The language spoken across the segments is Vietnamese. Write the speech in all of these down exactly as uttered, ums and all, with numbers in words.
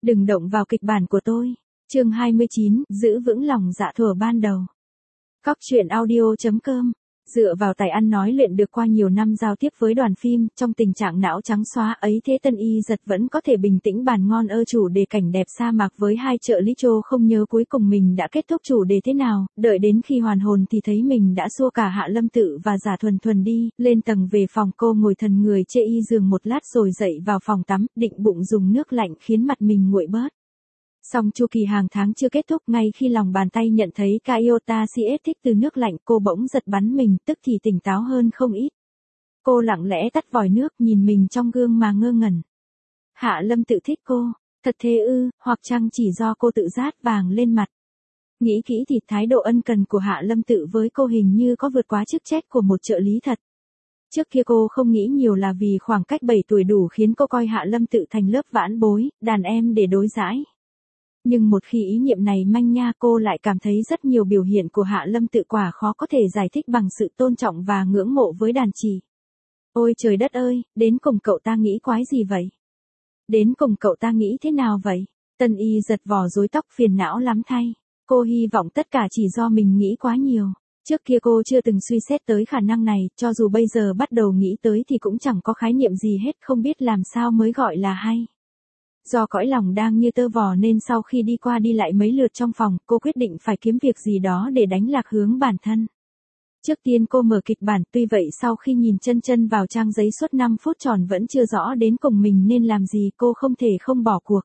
Đừng động vào kịch bản của tôi. Chương hai mươi chín, giữ vững lòng dạ thuở ban đầu. Cóc truyện audio chấm com. Dựa vào tài ăn nói luyện được qua nhiều năm giao tiếp với đoàn phim, trong tình trạng não trắng xóa ấy thế Tân Y Dật vẫn có thể bình tĩnh bàn ngon ơ chủ đề cảnh đẹp sa mạc với hai trợ lý Trô không nhớ cuối cùng mình đã kết thúc chủ đề thế nào, đợi đến khi hoàn hồn thì thấy mình đã xua cả Hạ Lâm Tự và Giả Thuần Thuần đi, lên tầng về phòng cô ngồi thần người chê y giường một lát rồi dậy vào phòng tắm, định bụng dùng nước lạnh khiến mặt mình nguội bớt. Song chu kỳ hàng tháng chưa kết thúc, ngay khi lòng bàn tay nhận thấy ca iota xê ét thích từ nước lạnh, cô bỗng giật bắn mình, tức thì tỉnh táo hơn không ít. Cô lặng lẽ tắt vòi nước, nhìn mình trong gương mà ngơ ngẩn. Hạ Lâm Tự thích cô, thật thế ư, hoặc chăng chỉ do cô tự rát vàng lên mặt. Nghĩ kỹ thì thái độ ân cần của Hạ Lâm Tự với cô hình như có vượt quá chức trách của một trợ lý thật. Trước kia cô không nghĩ nhiều là vì khoảng cách bảy tuổi đủ khiến cô coi Hạ Lâm Tự thành lớp vãn bối, đàn em để đối đãi. Nhưng một khi ý niệm này manh nha, cô lại cảm thấy rất nhiều biểu hiện của Hạ Lâm Tự quả khó có thể giải thích bằng sự tôn trọng và ngưỡng mộ với đàn chị. Ôi trời đất ơi, đến cùng cậu ta nghĩ quái gì vậy? Đến cùng cậu ta nghĩ thế nào vậy? Tân Y giật vò rối tóc, phiền não lắm thay. Cô hy vọng tất cả chỉ do mình nghĩ quá nhiều. Trước kia cô chưa từng suy xét tới khả năng này, cho dù bây giờ bắt đầu nghĩ tới thì cũng chẳng có khái niệm gì hết, không biết làm sao mới gọi là hay. Do cõi lòng đang như tơ vò nên sau khi đi qua đi lại mấy lượt trong phòng, cô quyết định phải kiếm việc gì đó để đánh lạc hướng bản thân. Trước tiên cô mở kịch bản, tuy vậy sau khi nhìn chân chân vào trang giấy suốt năm phút tròn vẫn chưa rõ đến cùng mình nên làm gì, cô không thể không bỏ cuộc.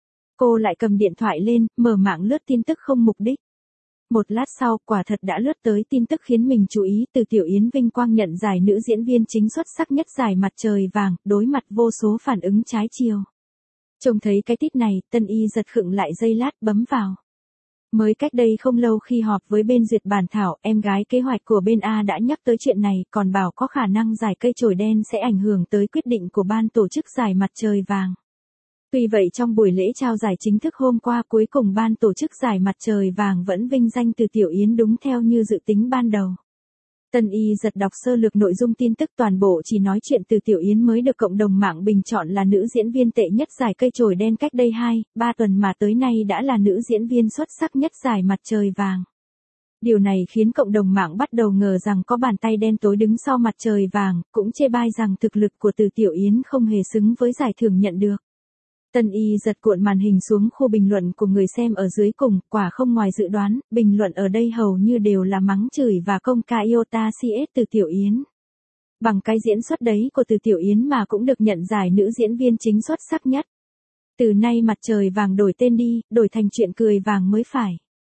Cô lại cầm điện thoại lên, mở mạng lướt tin tức không mục đích. Một lát sau, quả thật đã lướt tới tin tức khiến mình chú ý, từ Tiểu Yến vinh quang nhận giải nữ diễn viên chính xuất sắc nhất giải Mặt Trời Vàng, đối mặt vô số phản ứng trái chiều. Trông thấy cái tít này, Tân Y giật khựng lại giây lát, bấm vào. Mới cách đây không lâu khi họp với bên duyệt bản thảo, em gái kế hoạch của bên A đã nhắc tới chuyện này, còn bảo có khả năng giải cây chổi đen sẽ ảnh hưởng tới quyết định của ban tổ chức giải Mặt Trời Vàng. Tuy vậy trong buổi lễ trao giải chính thức hôm qua, cuối cùng ban tổ chức giải Mặt Trời Vàng vẫn vinh danh Từ Tiểu Yến đúng theo như dự tính ban đầu. Tân Y giật đọc sơ lược nội dung tin tức, toàn bộ chỉ nói chuyện Từ Tiểu Yến mới được cộng đồng mạng bình chọn là nữ diễn viên tệ nhất giải cây chổi đen cách đây hai, ba tuần mà tới nay đã là nữ diễn viên xuất sắc nhất giải Mặt Trời Vàng. Điều này khiến cộng đồng mạng bắt đầu ngờ rằng có bàn tay đen tối đứng sau Mặt Trời Vàng, cũng chê bai rằng thực lực của Từ Tiểu Yến không hề xứng với giải thưởng nhận được. Tân Y giật cuộn màn hình xuống khu bình luận của người xem ở dưới cùng, quả không ngoài dự đoán, bình luận ở đây hầu như đều là mắng chửi và công ca iota xê ét Từ Tiểu Yến. Bằng cái diễn xuất đấy của Từ Tiểu Yến mà cũng được nhận giải nữ diễn viên chính xuất sắc nhất. Từ nay Mặt Trời Vàng đổi tên đi, đổi thành Chuyện Cười Vàng mới phải.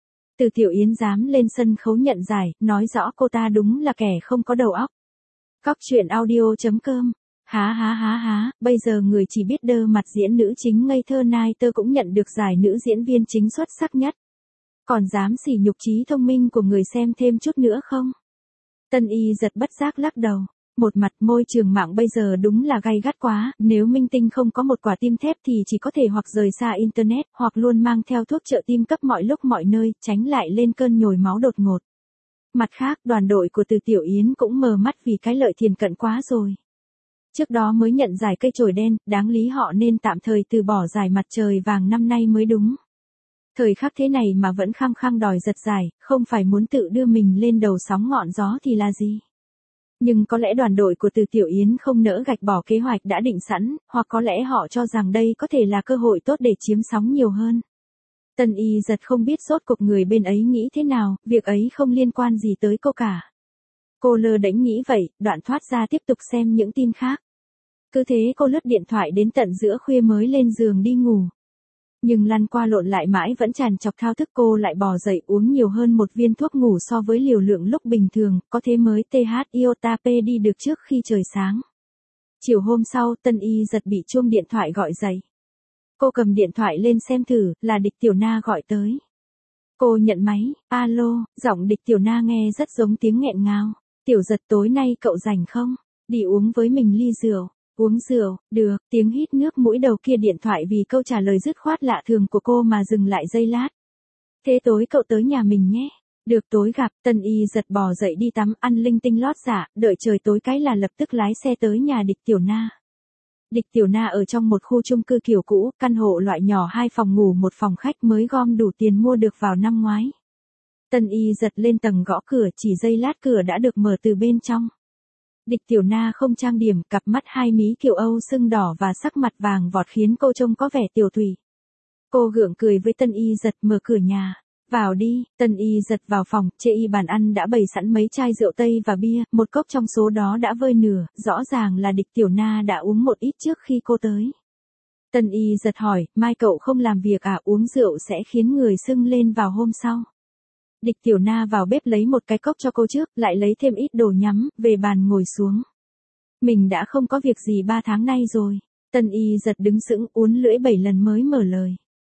Từ Tiểu Yến dám lên sân khấu nhận giải, nói rõ cô ta đúng là kẻ không có đầu óc. Cóc truyện audio chấm com. Há há há há, bây giờ người chỉ biết đơ mặt diễn nữ chính ngây thơ nai tơ cũng nhận được giải nữ diễn viên chính xuất sắc nhất. Còn dám sỉ nhục trí thông minh của người xem thêm chút nữa không? Tân Y giật bất giác lắc đầu. Một mặt môi trường mạng bây giờ đúng là gay gắt quá, nếu minh tinh không có một quả tim thép thì chỉ có thể hoặc rời xa Internet, hoặc luôn mang theo thuốc trợ tim cấp mọi lúc mọi nơi, tránh lại lên cơn nhồi máu đột ngột. Mặt khác, đoàn đội của Từ Tiểu Yến cũng mờ mắt vì cái lợi thiền cận quá rồi. Trước đó mới nhận giải cây chổi đen, đáng lý họ nên tạm thời từ bỏ giải Mặt Trời Vàng năm nay mới đúng. Thời khắc thế này mà vẫn khăng khăng đòi giật giải, không phải muốn tự đưa mình lên đầu sóng ngọn gió thì là gì? Nhưng có lẽ đoàn đội của Từ Tiểu Yến không nỡ gạch bỏ kế hoạch đã định sẵn, hoặc có lẽ họ cho rằng đây có thể là cơ hội tốt để chiếm sóng nhiều hơn. Tân Y giật không biết rốt cuộc người bên ấy nghĩ thế nào, việc ấy không liên quan gì tới cô cả. Cô lơ đễnh nghĩ vậy, đoạn thoát ra tiếp tục xem những tin khác. Cứ thế cô lướt điện thoại đến tận giữa khuya mới lên giường đi ngủ. Nhưng lăn qua lộn lại mãi vẫn tràn trọc thao thức, cô lại bò dậy uống nhiều hơn một viên thuốc ngủ so với liều lượng lúc bình thường, có thế mới tê hát iota pê đi được trước khi trời sáng. Chiều hôm sau, Tân Y giật bị chuông điện thoại gọi dậy. Cô cầm điện thoại lên xem thử, là Địch Tiểu Na gọi tới. Cô nhận máy, alo, giọng Địch Tiểu Na nghe rất giống tiếng nghẹn ngào. Tiểu giật tối nay cậu rảnh không? Đi uống với mình ly rượu. Uống rượu, được, tiếng hít nước mũi đầu kia điện thoại vì câu trả lời dứt khoát lạ thường của cô mà dừng lại giây lát. Thế tối cậu tới nhà mình nhé. Được tối gặp, Tân Y giật bò dậy đi tắm, ăn linh tinh lót dạ, đợi trời tối cái là lập tức lái xe tới nhà Địch Tiểu Na. Địch Tiểu Na ở trong một khu chung cư kiểu cũ, căn hộ loại nhỏ hai phòng ngủ một phòng khách mới gom đủ tiền mua được vào năm ngoái. Tân Y giật lên tầng gõ cửa, chỉ giây lát cửa đã được mở từ bên trong. Địch Tiểu Na không trang điểm, cặp mắt hai mí kiểu Âu sưng đỏ và sắc mặt vàng vọt khiến cô trông có vẻ tiểu thùy. Cô gượng cười với Tân Y giật, mở cửa nhà. Vào đi. Tân Y giật vào phòng, chê y bàn ăn đã bày sẵn mấy chai rượu tây và bia, một cốc trong số đó đã vơi nửa, rõ ràng là Địch Tiểu Na đã uống một ít trước khi cô tới. Tân Y giật hỏi, mai cậu không làm việc à, uống rượu sẽ khiến người sưng lên vào hôm sau. Địch Tiểu Na vào bếp lấy một cái cốc cho cô trước, lại lấy thêm ít đồ nhắm, về bàn ngồi xuống. Mình đã không có việc gì ba tháng nay rồi. Tân Y giật đứng sững, uốn lưỡi bảy lần mới mở lời.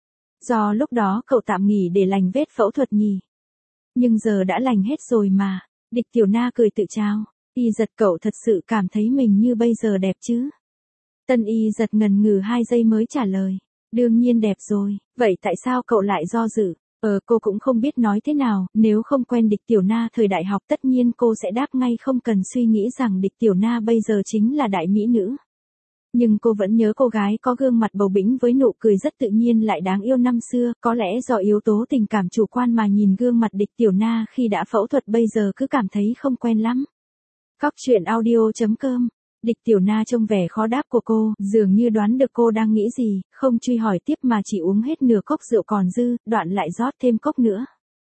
Do lúc đó cậu tạm nghỉ để lành vết phẫu thuật nhỉ. Nhưng giờ đã lành hết rồi mà. Địch Tiểu Na cười tự trao. Y giật, cậu thật sự cảm thấy mình như bây giờ đẹp chứ? Tân Y giật ngần ngừ hai giây mới trả lời. Đương nhiên đẹp rồi, vậy tại sao cậu lại do dự? Ờ cô cũng không biết nói thế nào, nếu không quen Địch Tiểu Na thời đại học tất nhiên cô sẽ đáp ngay không cần suy nghĩ rằng Địch Tiểu Na bây giờ chính là đại mỹ nữ. Nhưng cô vẫn nhớ cô gái có gương mặt bầu bĩnh với nụ cười rất tự nhiên lại đáng yêu năm xưa, có lẽ do yếu tố tình cảm chủ quan mà nhìn gương mặt Địch Tiểu Na khi đã phẫu thuật bây giờ cứ cảm thấy không quen lắm. Cóc truyện audio chấm com. Địch Tiểu Na trông vẻ khó đáp của cô, dường như đoán được cô đang nghĩ gì, không truy hỏi tiếp mà chỉ uống hết nửa cốc rượu còn dư, đoạn lại rót thêm cốc nữa.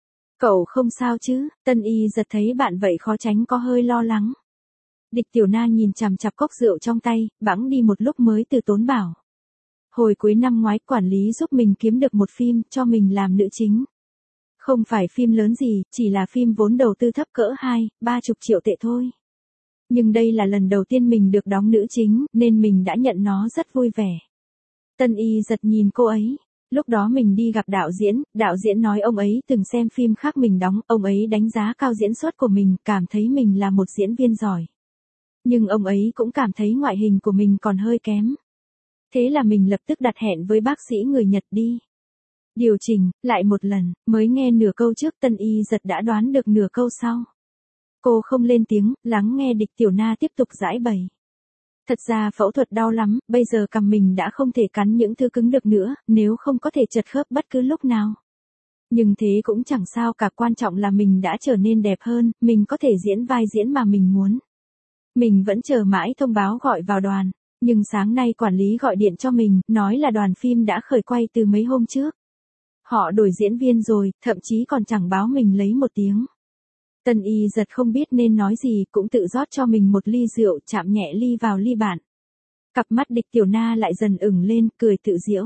Cậu không sao chứ? Tân Y giật thấy bạn vậy khó tránh có hơi lo lắng. Địch Tiểu Na nhìn chằm chằm cốc rượu trong tay, bẵng đi một lúc mới từ tốn bảo. Hồi cuối năm ngoái quản lý giúp mình kiếm được một phim, cho mình làm nữ chính. Không phải phim lớn gì, chỉ là phim vốn đầu tư thấp cỡ hai, ba chục triệu tệ thôi. Nhưng đây là lần đầu tiên mình được đóng nữ chính, nên mình đã nhận nó rất vui vẻ. Tân Y giật nhìn cô ấy. Lúc đó mình đi gặp đạo diễn, đạo diễn nói ông ấy từng xem phim khác mình đóng, ông ấy đánh giá cao diễn xuất của mình, cảm thấy mình là một diễn viên giỏi. Nhưng ông ấy cũng cảm thấy ngoại hình của mình còn hơi kém. Thế là mình lập tức đặt hẹn với bác sĩ người Nhật đi. Điều chỉnh, lại một lần, mới nghe nửa câu trước Tân Y giật đã đoán được nửa câu sau. Cô không lên tiếng, lắng nghe Địch Tiểu Na tiếp tục giải bày. Thật ra phẫu thuật đau lắm, bây giờ cằm mình đã không thể cắn những thứ cứng được nữa, nếu không có thể chật khớp bất cứ lúc nào. Nhưng thế cũng chẳng sao cả, quan trọng là mình đã trở nên đẹp hơn, mình có thể diễn vai diễn mà mình muốn. Mình vẫn chờ mãi thông báo gọi vào đoàn, nhưng sáng nay quản lý gọi điện cho mình, nói là đoàn phim đã khởi quay từ mấy hôm trước. Họ đổi diễn viên rồi, thậm chí còn chẳng báo mình lấy một tiếng. Tân Y giật không biết nên nói gì, cũng tự rót cho mình một ly rượu, chạm nhẹ ly vào ly bạn. Cặp mắt Địch Tiểu Na lại dần ửng lên, cười tự giễu.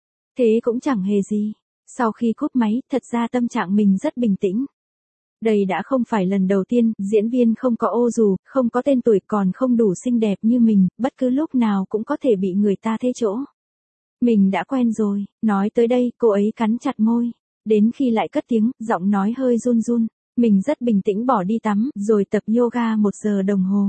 Thế cũng chẳng hề gì. Sau khi cúp máy, thật ra tâm trạng mình rất bình tĩnh. Đây đã không phải lần đầu tiên, diễn viên không có ô dù, không có tên tuổi còn không đủ xinh đẹp như mình, bất cứ lúc nào cũng có thể bị người ta thế chỗ. Mình đã quen rồi, nói tới đây, cô ấy cắn chặt môi. Đến khi lại cất tiếng, giọng nói hơi run run. Mình rất bình tĩnh bỏ đi tắm, rồi tập yoga một giờ đồng hồ.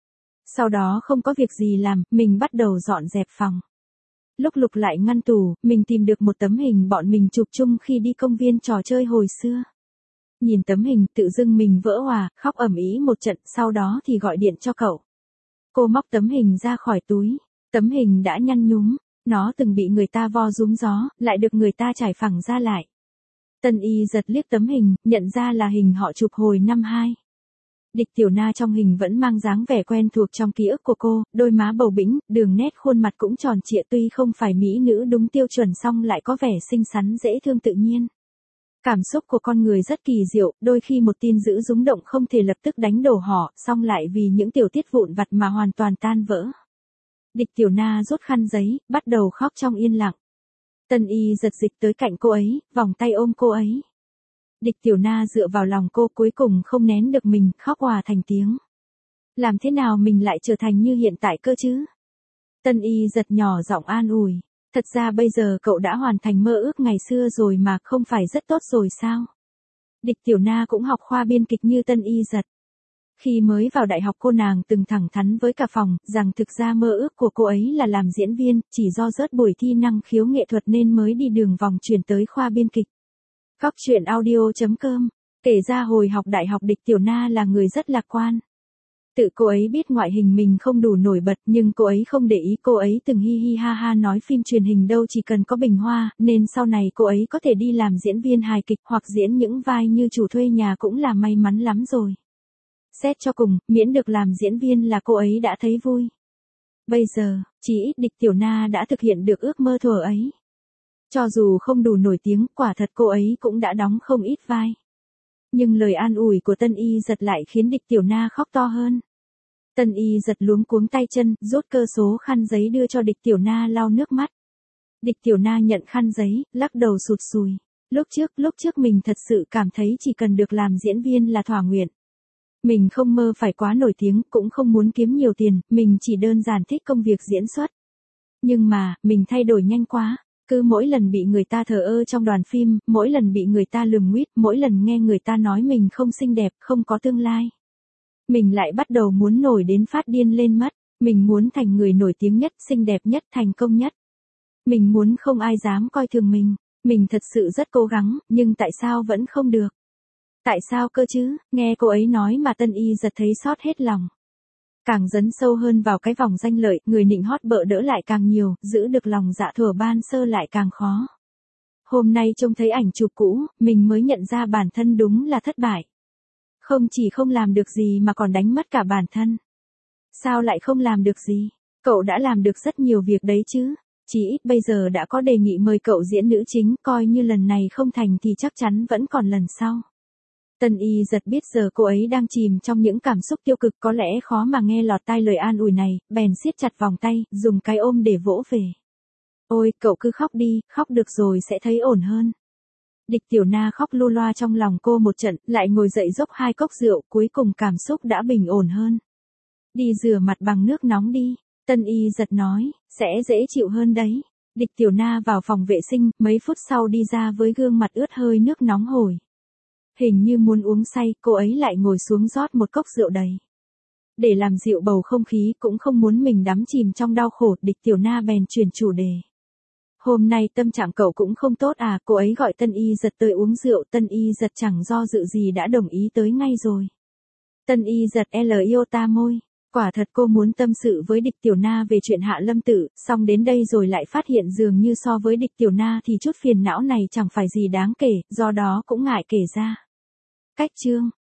Sau đó không có việc gì làm, mình bắt đầu dọn dẹp phòng. Lúc lục lại ngăn tủ, mình tìm được một tấm hình bọn mình chụp chung khi đi công viên trò chơi hồi xưa. Nhìn tấm hình, tự dưng mình vỡ òa, khóc ầm ĩ một trận, sau đó thì gọi điện cho cậu. Cô móc tấm hình ra khỏi túi. Tấm hình đã nhăn nhúm, nó từng bị người ta vo rúm gió, lại được người ta trải phẳng ra lại. Tân Y giật liếc tấm hình, nhận ra là hình họ chụp hồi năm hai. Địch Tiểu Na trong hình vẫn mang dáng vẻ quen thuộc trong ký ức của cô, đôi má bầu bĩnh, đường nét khuôn mặt cũng tròn trịa, tuy không phải mỹ nữ đúng tiêu chuẩn song lại có vẻ xinh xắn dễ thương tự nhiên. Cảm xúc của con người rất kỳ diệu, đôi khi một tin dữ rúng động không thể lập tức đánh đổ họ, song lại vì những tiểu tiết vụn vặt mà hoàn toàn tan vỡ. Địch Tiểu Na rút khăn giấy, bắt đầu khóc trong yên lặng. Tân Y giật dịch tới cạnh cô ấy, vòng tay ôm cô ấy. Địch Tiểu Na dựa vào lòng cô, cuối cùng không nén được mình, khóc òa thành tiếng. Làm thế nào mình lại trở thành như hiện tại cơ chứ? Tân Y giật nhỏ giọng an ủi. Thật ra bây giờ cậu đã hoàn thành mơ ước ngày xưa rồi mà, không phải rất tốt rồi sao? Địch Tiểu Na cũng học khoa biên kịch như Tân Y giật. Khi mới vào đại học cô nàng từng thẳng thắn với cả phòng, rằng thực ra mơ ước của cô ấy là làm diễn viên, chỉ do rớt buổi thi năng khiếu nghệ thuật nên mới đi đường vòng chuyển tới khoa biên kịch. Cóc truyện audio chấm com. Kể ra hồi học đại học Địch Tiểu Na là người rất lạc quan. Tự cô ấy biết ngoại hình mình không đủ nổi bật nhưng cô ấy không để ý, cô ấy từng hi hi ha ha nói phim truyền hình đâu chỉ cần có bình hoa, nên sau này cô ấy có thể đi làm diễn viên hài kịch hoặc diễn những vai như chủ thuê nhà cũng là may mắn lắm rồi. Xét cho cùng, miễn được làm diễn viên là cô ấy đã thấy vui. Bây giờ, chỉ ít Địch Tiểu Na đã thực hiện được ước mơ thuở ấy. Cho dù không đủ nổi tiếng, quả thật cô ấy cũng đã đóng không ít vai. Nhưng lời an ủi của Tân Y Giật lại khiến Địch Tiểu Na khóc to hơn. Tân Y Giật luống cuống tay chân, rút cơ số khăn giấy đưa cho Địch Tiểu Na lau nước mắt. Địch Tiểu Na nhận khăn giấy, lắc đầu sụt sùi. Lúc trước, lúc trước mình thật sự cảm thấy chỉ cần được làm diễn viên là thỏa nguyện. Mình không mơ phải quá nổi tiếng, cũng không muốn kiếm nhiều tiền, mình chỉ đơn giản thích công việc diễn xuất. Nhưng mà, mình thay đổi nhanh quá. Cứ mỗi lần bị người ta thờ ơ trong đoàn phim, mỗi lần bị người ta lườm nguýt, mỗi lần nghe người ta nói mình không xinh đẹp, không có tương lai. Mình lại bắt đầu muốn nổi đến phát điên lên mất. Mình muốn thành người nổi tiếng nhất, xinh đẹp nhất, thành công nhất. Mình muốn không ai dám coi thường mình. Mình thật sự rất cố gắng, nhưng tại sao vẫn không được? Tại sao cơ chứ? Nghe cô ấy nói mà Tân Y Giật thấy xót hết lòng. Càng dấn sâu hơn vào cái vòng danh lợi, người nịnh hót bợ đỡ lại càng nhiều, giữ được lòng dạ thuở ban sơ lại càng khó. Hôm nay trông thấy ảnh chụp cũ, mình mới nhận ra bản thân đúng là thất bại. Không chỉ không làm được gì mà còn đánh mất cả bản thân. Sao lại không làm được gì? Cậu đã làm được rất nhiều việc đấy chứ. Chỉ ít bây giờ đã có đề nghị mời cậu diễn nữ chính, coi như lần này không thành thì chắc chắn vẫn còn lần sau. Tân Y Giật biết giờ cô ấy đang chìm trong những cảm xúc tiêu cực, có lẽ khó mà nghe lọt tai lời an ủi này, bèn siết chặt vòng tay, dùng cái ôm để vỗ về. Ôi, cậu cứ khóc đi, khóc được rồi sẽ thấy ổn hơn. Địch Tiểu Na khóc lu loa trong lòng cô một trận, lại ngồi dậy dốc hai cốc rượu, cuối cùng cảm xúc đã bình ổn hơn. Đi rửa mặt bằng nước nóng đi, Tân Y Giật nói, sẽ dễ chịu hơn đấy. Địch Tiểu Na vào phòng vệ sinh, mấy phút sau đi ra với gương mặt ướt hơi nước nóng hổi. Hình như muốn uống say, cô ấy lại ngồi xuống rót một cốc rượu đầy. Để làm dịu bầu không khí, cũng không muốn mình đắm chìm trong đau khổ, Địch Tiểu Na bèn chuyển chủ đề. Hôm nay tâm trạng cậu cũng không tốt à, cô ấy gọi Tân Y Giật tới uống rượu, Tân Y Giật chẳng do dự gì đã đồng ý tới ngay rồi. Tân Y Giật L iota môi, quả thật cô muốn tâm sự với Địch Tiểu Na về chuyện Hạ Lâm Tử, xong đến đây rồi lại phát hiện dường như so với Địch Tiểu Na thì chút phiền não này chẳng phải gì đáng kể, do đó cũng ngại kể ra. Cách chương